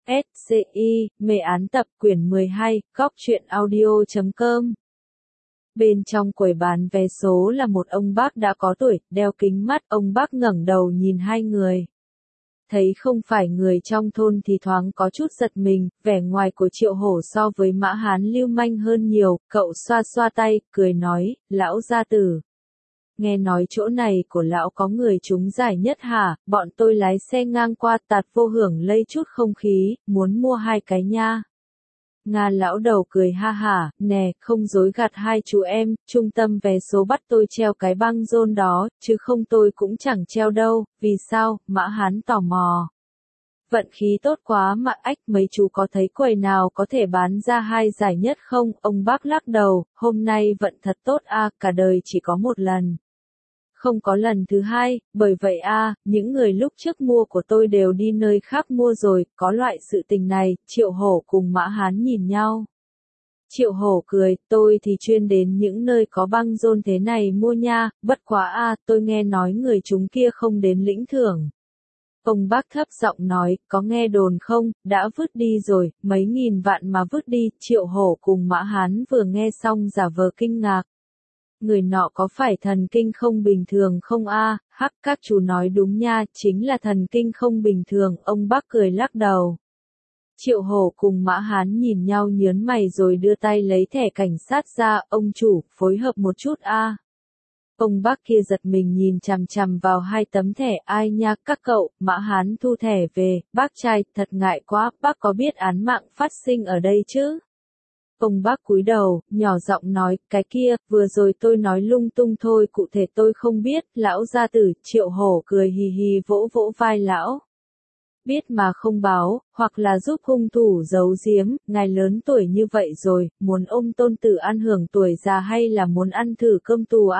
SCI, mê án tập quyển 12, góc truyện audio.com. Bên trong quầy bán vé số là một ông bác đã có tuổi, đeo kính mắt, ông bác ngẩng đầu nhìn hai người. Thấy không phải người trong thôn thì thoáng có chút giật mình, vẻ ngoài của Triệu Hổ so với Mã Hán lưu manh hơn nhiều, cậu xoa xoa tay, cười nói, lão gia tử. Nghe nói chỗ này của lão có người trúng giải nhất hả, bọn tôi lái xe ngang qua tạt vô hưởng lây chút không khí, muốn mua 2 cái nha. Nga lão đầu cười ha hả, nè, không dối gạt hai chú em, trung tâm vé số bắt tôi treo cái băng rôn đó, chứ không tôi cũng chẳng treo đâu, vì sao, Mã Hán tò mò. Vận khí tốt quá mà ách, mấy chú có thấy quầy nào có thể bán ra 2 giải nhất không, ông bác lắc đầu, hôm nay vận thật tốt a, cả đời chỉ có một lần. Không có lần thứ hai, bởi vậy những người lúc trước mua của tôi đều đi nơi khác mua rồi, có loại sự tình này, Triệu Hổ cùng Mã Hán nhìn nhau. Triệu Hổ cười, tôi thì chuyên đến những nơi có băng rôn thế này mua nha, bất quá tôi nghe nói người chúng kia không đến lĩnh thưởng. Ông bác thấp giọng nói, có nghe đồn không, đã vứt đi rồi, mấy nghìn vạn mà vứt đi, Triệu Hổ cùng Mã Hán vừa nghe xong giả vờ kinh ngạc. Người nọ có phải thần kinh không bình thường không hắc các chú nói đúng nha, chính là thần kinh không bình thường, ông bác cười lắc đầu. Triệu Hổ cùng Mã Hán nhìn nhau nhớn mày rồi đưa tay lấy thẻ cảnh sát ra, ông chủ, phối hợp một chút Ông bác kia giật mình nhìn chằm chằm vào 2 tấm thẻ, ai nha các cậu, Mã Hán thu thẻ về, bác trai, thật ngại quá, bác có biết án mạng phát sinh ở đây chứ? Ông bác cúi đầu, nhỏ giọng nói, cái kia, vừa rồi tôi nói lung tung thôi, cụ thể tôi không biết, lão gia tử, Triệu Hổ cười hì hì vỗ vỗ vai lão. Biết mà không báo, hoặc là giúp hung thủ giấu giếm, ngài lớn tuổi như vậy rồi, muốn ôm tôn tử ăn hưởng tuổi già hay là muốn ăn thử cơm tù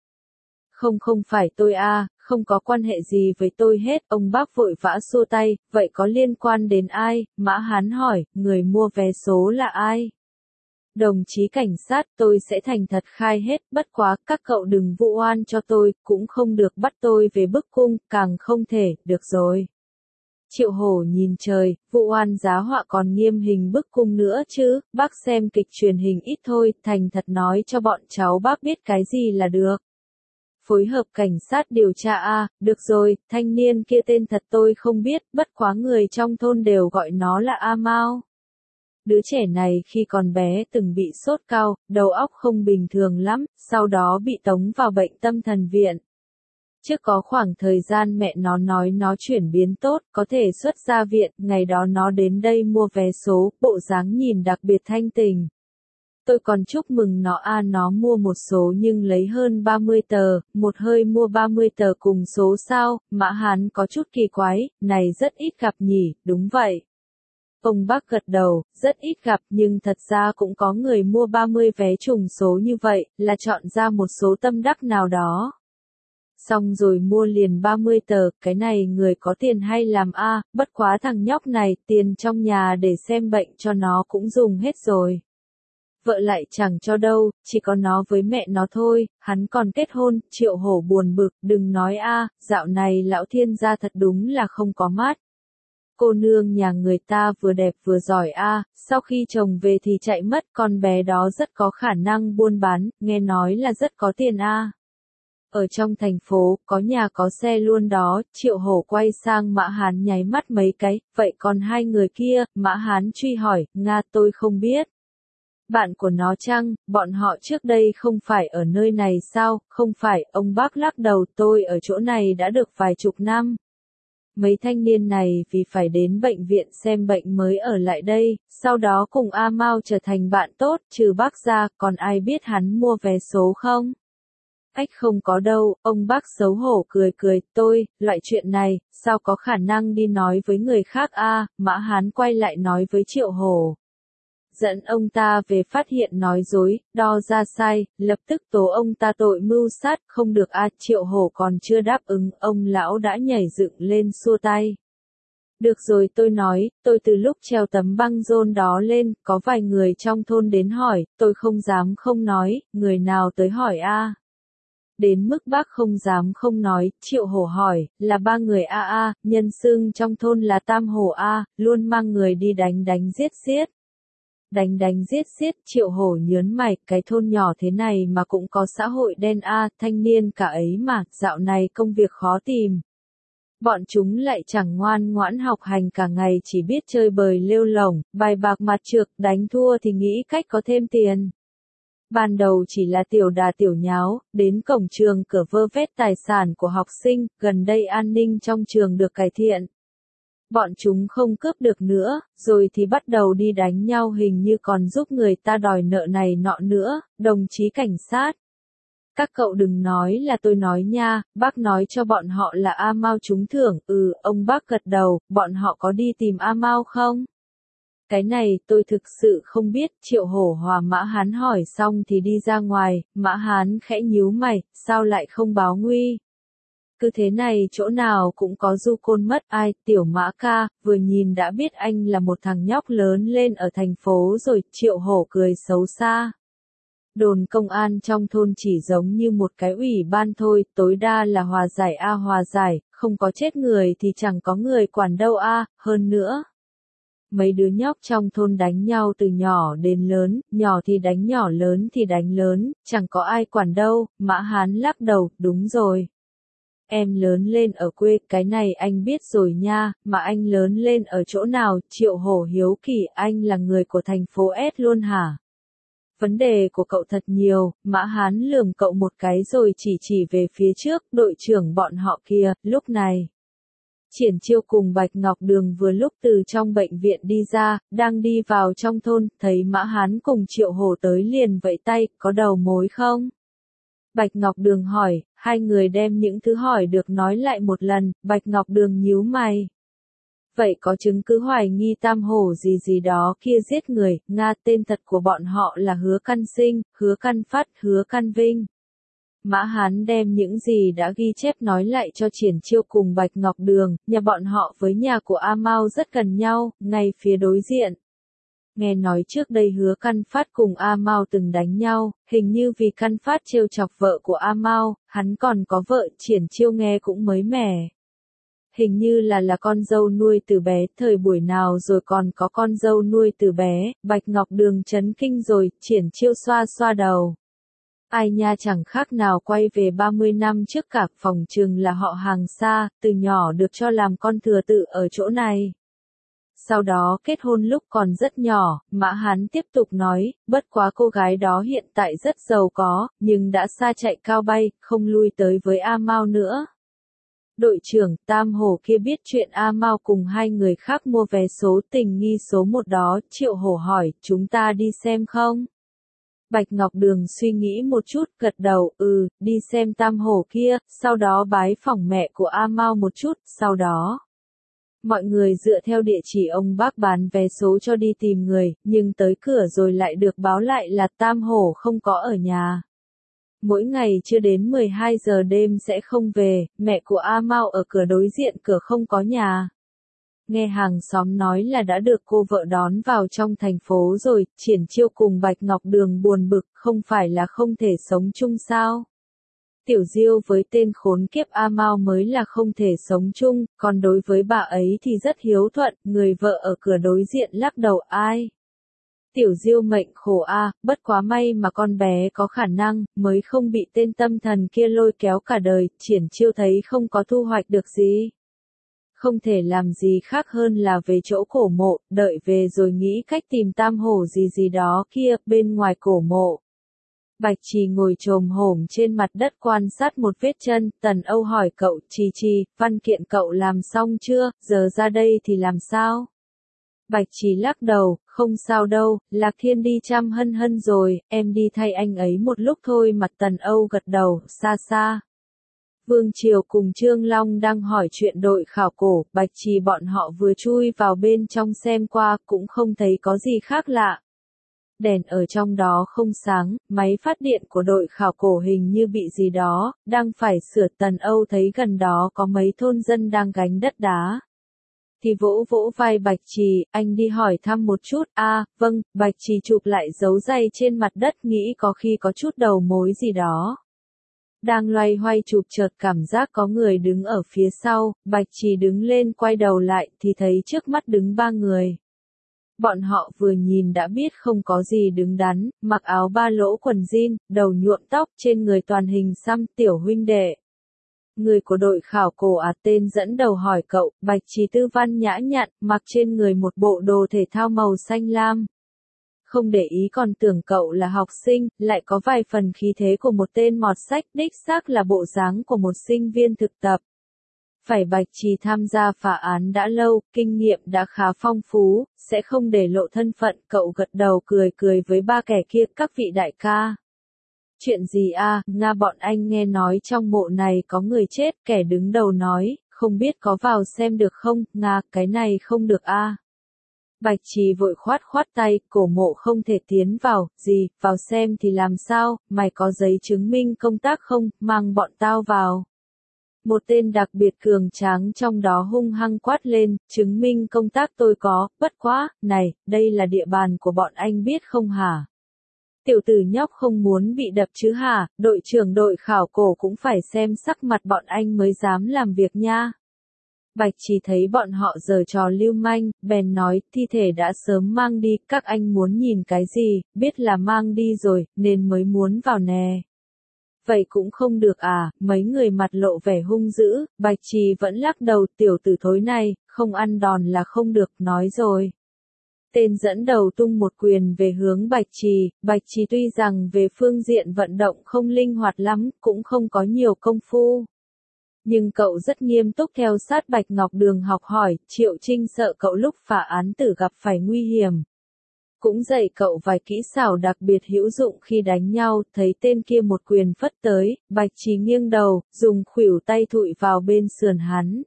Không phải tôi không có quan hệ gì với tôi hết, ông bác vội vã xua tay, vậy có liên quan đến ai, Mã Hán hỏi, người mua vé số là ai? Đồng chí cảnh sát, tôi sẽ thành thật khai hết, bất quá, các cậu đừng vụ oan cho tôi, cũng không được bắt tôi về bức cung, càng không thể, được rồi. Triệu Hổ nhìn trời, vụ oan giá họa còn nghiêm hình bức cung nữa chứ, bác xem kịch truyền hình ít thôi, thành thật nói cho bọn cháu bác biết cái gì là được. Phối hợp cảnh sát điều tra được rồi, thanh niên kia tên thật tôi không biết, bất quá người trong thôn đều gọi nó là A Mao. Đứa trẻ này khi còn bé từng bị sốt cao, đầu óc không bình thường lắm, sau đó bị tống vào bệnh tâm thần viện. Trước có khoảng thời gian mẹ nó nói nó chuyển biến tốt, có thể xuất ra viện, ngày đó nó đến đây mua vé số, bộ dáng nhìn đặc biệt thanh tình. Tôi còn chúc mừng nó nó mua một số nhưng lấy hơn 30 tờ, một hơi mua 30 tờ cùng số sao, Mã Hán có chút kỳ quái, này rất ít gặp nhỉ, đúng vậy. Ông bác gật đầu, rất ít gặp nhưng thật ra cũng có người mua 30 vé trùng số như vậy, là chọn ra một số tâm đắc nào đó. Xong rồi mua liền 30 tờ, cái này người có tiền hay làm bất quá thằng nhóc này, tiền trong nhà để xem bệnh cho nó cũng dùng hết rồi. Vợ lại chẳng cho đâu, chỉ có nó với mẹ nó thôi, hắn còn kết hôn, Triệu Hổ buồn bực, đừng nói dạo này lão thiên gia thật đúng là không có mát. Cô nương nhà người ta vừa đẹp vừa giỏi sau khi chồng về thì chạy mất, con bé đó rất có khả năng buôn bán, nghe nói là rất có tiền Ở trong thành phố, có nhà có xe luôn đó, Triệu Hổ quay sang Mã Hán nháy mắt mấy cái, vậy còn 2 người kia, Mã Hán truy hỏi, Nga tôi không biết. Bạn của nó chăng, bọn họ trước đây không phải ở nơi này sao, không phải, ông bác lắc đầu, tôi ở chỗ này đã được vài chục năm. Mấy thanh niên này vì phải đến bệnh viện xem bệnh mới ở lại đây, sau đó cùng A Mao trở thành bạn tốt, trừ bác ra, còn ai biết hắn mua vé số không? Ách không có đâu, ông bác xấu hổ cười, loại chuyện này, sao có khả năng đi nói với người khác Mã Hán quay lại nói với Triệu Hổ. Dẫn ông ta về phát hiện nói dối, đo ra sai, lập tức tố ông ta tội mưu sát, không được Triệu Hổ còn chưa đáp ứng, ông lão đã nhảy dựng lên xua tay. Được rồi tôi nói, tôi từ lúc treo tấm băng rôn đó lên, có vài người trong thôn đến hỏi, tôi không dám không nói, người nào tới hỏi Đến mức bác không dám không nói, Triệu Hổ hỏi, là ba người nhân xưng trong thôn là Tam Hổ luôn mang người đi đánh đánh giết giết. Đánh đánh giết giết, Triệu Hổ nhớn mày, cái thôn nhỏ thế này mà cũng có xã hội đen thanh niên cả ấy mà, dạo này công việc khó tìm. Bọn chúng lại chẳng ngoan ngoãn học hành cả ngày chỉ biết chơi bời lêu lổng, bài bạc mặt trược, đánh thua thì nghĩ cách có thêm tiền. Ban đầu chỉ là tiểu đà tiểu nháo, đến cổng trường cửa vơ vét tài sản của học sinh, gần đây an ninh trong trường được cải thiện. Bọn chúng không cướp được nữa, rồi thì bắt đầu đi đánh nhau hình như còn giúp người ta đòi nợ này nọ nữa, đồng chí cảnh sát. Các cậu đừng nói là tôi nói nha, bác nói cho bọn họ là A Mao trúng thưởng, ông bác gật đầu, bọn họ có đi tìm A Mao không? Cái này tôi thực sự không biết, Triệu Hổ hòa Mã Hán hỏi xong thì đi ra ngoài, Mã Hán khẽ nhíu mày, sao lại không báo nguy? Cứ thế này chỗ nào cũng có du côn mất ai, tiểu Mã ca, vừa nhìn đã biết anh là một thằng nhóc lớn lên ở thành phố rồi, Triệu Hổ cười xấu xa. Đồn công an trong thôn chỉ giống như một cái ủy ban thôi, tối đa là hòa giải hòa giải, không có chết người thì chẳng có người quản đâu hơn nữa. Mấy đứa nhóc trong thôn đánh nhau từ nhỏ đến lớn, nhỏ thì đánh nhỏ lớn thì đánh lớn, chẳng có ai quản đâu, Mã Hán lắc đầu, đúng rồi. Em lớn lên ở quê, cái này anh biết rồi nha, mà anh lớn lên ở chỗ nào, Triệu Hổ hiếu kỳ, anh là người của thành phố S luôn hả? Vấn đề của cậu thật nhiều, Mã Hán lườm cậu một cái rồi chỉ về phía trước, đội trưởng bọn họ kia, lúc này. Triển Chiêu cùng Bạch Ngọc Đường vừa lúc từ trong bệnh viện đi ra, đang đi vào trong thôn, thấy Mã Hán cùng Triệu Hổ tới liền vẫy tay, có đầu mối không? Bạch Ngọc Đường hỏi, hai người đem những thứ hỏi được nói lại một lần, Bạch Ngọc Đường nhíu mày. Vậy có chứng cứ hoài nghi Tam Hổ gì đó kia giết người, tên thật của bọn họ là Hứa Căn Sinh, Hứa Căn Phát, Hứa Căn Vinh. Mã Hán đem những gì đã ghi chép nói lại cho Triển Chiêu cùng Bạch Ngọc Đường, nhà bọn họ với nhà của A Mao rất gần nhau, ngay phía đối diện. Nghe nói trước đây Hứa Căn Phát cùng A Mao từng đánh nhau, hình như vì Căn Phát trêu chọc vợ của A Mao, hắn còn có vợ, Triển Chiêu nghe cũng mới mẻ. Hình như là con dâu nuôi từ bé, thời buổi nào rồi còn có con dâu nuôi từ bé, Bạch Ngọc Đường chấn kinh rồi, Triển Chiêu xoa xoa đầu. Ai nha chẳng khác nào quay về 30 năm trước cả, phòng trừng là họ hàng xa, từ nhỏ được cho làm con thừa tự ở chỗ này. Sau đó kết hôn lúc còn rất nhỏ, Mã Hán tiếp tục nói, bất quá cô gái đó hiện tại rất giàu có, nhưng đã xa chạy cao bay, không lui tới với A Mao nữa. Đội trưởng Tam Hổ kia biết chuyện A Mao cùng hai người khác mua vé số tình nghi số 1 đó, Triệu Hổ hỏi, chúng ta đi xem không? Bạch Ngọc Đường suy nghĩ một chút, gật đầu, đi xem Tam Hổ kia, sau đó bái phỏng mẹ của A Mao một chút, sau đó. Mọi người dựa theo địa chỉ ông bác bán vé số cho đi tìm người, nhưng tới cửa rồi lại được báo lại là Tam Hổ không có ở nhà. Mỗi ngày chưa đến 12 giờ đêm sẽ không về, mẹ của A Mao ở cửa đối diện cửa không có nhà. Nghe hàng xóm nói là đã được cô vợ đón vào trong thành phố rồi, Triển Chiêu cùng Bạch Ngọc Đường buồn bực, không phải là không thể sống chung sao? Tiểu Diêu với tên khốn kiếp A Mao mới là không thể sống chung, còn đối với bà ấy thì rất hiếu thuận, người vợ ở cửa đối diện lắc đầu ai? Tiểu Diêu mệnh khổ bất quá may mà con bé có khả năng, mới không bị tên tâm thần kia lôi kéo cả đời, Triển Chiêu thấy không có thu hoạch được gì. Không thể làm gì khác hơn là về chỗ cổ mộ, đợi về rồi nghĩ cách tìm Tam Hổ gì đó kia, bên ngoài cổ mộ. Bạch Trì ngồi chồm hổm trên mặt đất quan sát một vết chân, Tần Âu hỏi cậu, Trì, văn kiện cậu làm xong chưa, giờ ra đây thì làm sao? Bạch Trì lắc đầu, không sao đâu, Lạc Thiên đi chăm hân rồi, em đi thay anh ấy một lúc thôi, mặt Tần Âu gật đầu, xa xa. Vương Triều cùng Trương Long đang hỏi chuyện đội khảo cổ, Bạch Trì bọn họ vừa chui vào bên trong xem qua, cũng không thấy có gì khác lạ. Đèn ở trong đó không sáng, máy phát điện của đội khảo cổ hình như bị gì đó, đang phải sửa. Tần Âu thấy gần đó có mấy thôn dân đang gánh đất đá. Thì vỗ vỗ vai Bạch Trì, anh đi hỏi thăm một chút, vâng, Bạch Trì chụp lại dấu giày trên mặt đất nghĩ có khi có chút đầu mối gì đó. Đang loay hoay chụp chợt cảm giác có người đứng ở phía sau, Bạch Trì đứng lên quay đầu lại thì thấy trước mắt đứng ba người. Bọn họ vừa nhìn đã biết không có gì đứng đắn, mặc áo ba lỗ quần jean, đầu nhuộm tóc, trên người toàn hình xăm, tiểu huynh đệ. Người của đội khảo cổ tên dẫn đầu hỏi cậu, Bạch Trì tư văn nhã nhặn, mặc trên người một bộ đồ thể thao màu xanh lam. Không để ý còn tưởng cậu là học sinh, lại có vài phần khí thế của một tên mọt sách, đích xác là bộ dáng của một sinh viên thực tập. Phải Bạch Trì tham gia phá án đã lâu, kinh nghiệm đã khá phong phú, sẽ không để lộ thân phận, cậu gật đầu cười cười với ba kẻ kia, các vị đại ca. Chuyện gì a? Nga bọn anh nghe nói trong mộ này có người chết, kẻ đứng đầu nói, không biết có vào xem được không, Nga, cái này không được a. Bạch Trì vội khoát tay, cổ mộ không thể tiến vào, gì, vào xem thì làm sao, mày có giấy chứng minh công tác không, mang bọn tao vào. Một tên đặc biệt cường tráng trong đó hung hăng quát lên, chứng minh công tác tôi có, bất quá, này, đây là địa bàn của bọn anh biết không hả? Tiểu tử nhóc không muốn bị đập chứ hả, đội trưởng đội khảo cổ cũng phải xem sắc mặt bọn anh mới dám làm việc nha. Bạch Trì thấy bọn họ giở trò lưu manh, bèn nói, thi thể đã sớm mang đi, các anh muốn nhìn cái gì, biết là mang đi rồi, nên mới muốn vào nè. Vậy cũng không được à, mấy người mặt lộ vẻ hung dữ, Bạch Trì vẫn lắc đầu, tiểu tử thối này, không ăn đòn là không được, nói rồi. Tên dẫn đầu tung một quyền về hướng Bạch Trì tuy rằng về phương diện vận động không linh hoạt lắm, cũng không có nhiều công phu. Nhưng cậu rất nghiêm túc theo sát Bạch Ngọc Đường học hỏi, Triệu Trinh sợ cậu lúc phá án tử gặp phải nguy hiểm. Cũng dạy cậu vài kỹ xảo đặc biệt hữu dụng khi đánh nhau, thấy tên kia một quyền phất tới, Bạch Trì nghiêng đầu, dùng khuỷu tay thụi vào bên sườn hắn.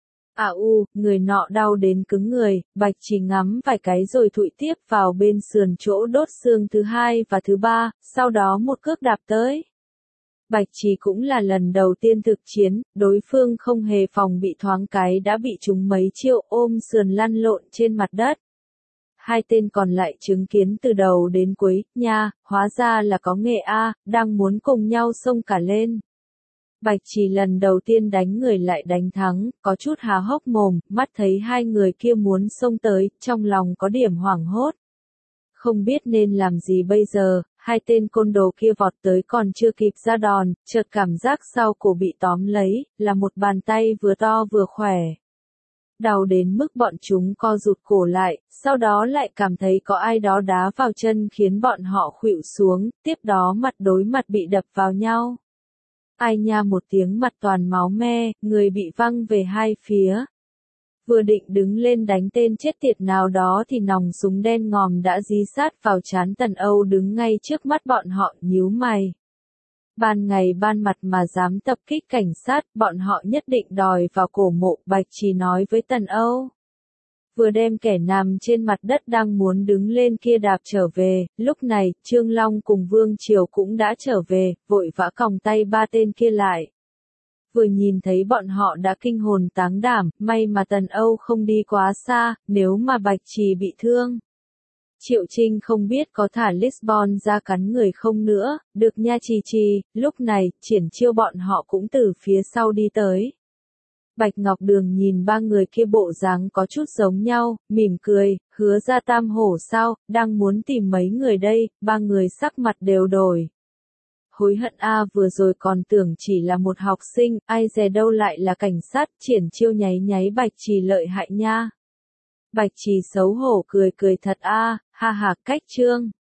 Người nọ đau đến cứng người, Bạch Trì ngắm vài cái rồi thụi tiếp vào bên sườn chỗ đốt xương thứ hai và thứ ba, sau đó một cước đạp tới. Bạch Trì cũng là lần đầu tiên thực chiến, đối phương không hề phòng bị thoáng cái đã bị trúng mấy chiêu ôm sườn lăn lộn trên mặt đất. Hai tên còn lại chứng kiến từ đầu đến cuối, nha, hóa ra là có nghệ a, đang muốn cùng nhau xông cả lên. Bạch Trì lần đầu tiên đánh người lại đánh thắng, có chút há hốc mồm, mắt thấy hai người kia muốn xông tới, trong lòng có điểm hoảng hốt. Không biết nên làm gì bây giờ, hai tên côn đồ kia vọt tới còn chưa kịp ra đòn, chợt cảm giác sau cổ bị tóm lấy, là một bàn tay vừa to vừa khỏe. Đau đến mức bọn chúng co rụt cổ lại, sau đó lại cảm thấy có ai đó đá vào chân khiến bọn họ khuỵu xuống, tiếp đó mặt đối mặt bị đập vào nhau. Ai nha một tiếng, mặt toàn máu me, người bị văng về hai phía. Vừa định đứng lên đánh tên chết tiệt nào đó thì nòng súng đen ngòm đã dí sát vào trán Tần Âu đứng ngay trước mắt bọn họ, nhíu mày. Ban ngày ban mặt mà dám tập kích cảnh sát, bọn họ nhất định đòi vào cổ mộ, Bạch Trì nói với Tần Âu. Vừa đem kẻ nằm trên mặt đất đang muốn đứng lên kia đạp trở về, lúc này, Trương Long cùng Vương Triều cũng đã trở về, vội vã còng tay ba tên kia lại. Vừa nhìn thấy bọn họ đã kinh hồn táng đảm, may mà Tần Âu không đi quá xa, nếu mà Bạch Trì bị thương. Triệu Trinh không biết có thả Lisbon ra cắn người không nữa, được nha Trì, lúc này, triển chiêu bọn họ cũng từ phía sau đi tới. Bạch Ngọc Đường nhìn ba người kia bộ dáng có chút giống nhau, mỉm cười, hứa ra tam hổ sao, đang muốn tìm mấy người đây, ba người sắc mặt đều đổi. Hối hận vừa rồi còn tưởng chỉ là một học sinh, ai dè đâu lại là cảnh sát, triển chiêu nháy nháy Bạch Trì lợi hại nha. Bạch Trì xấu hổ cười thật ha ha cách Trương.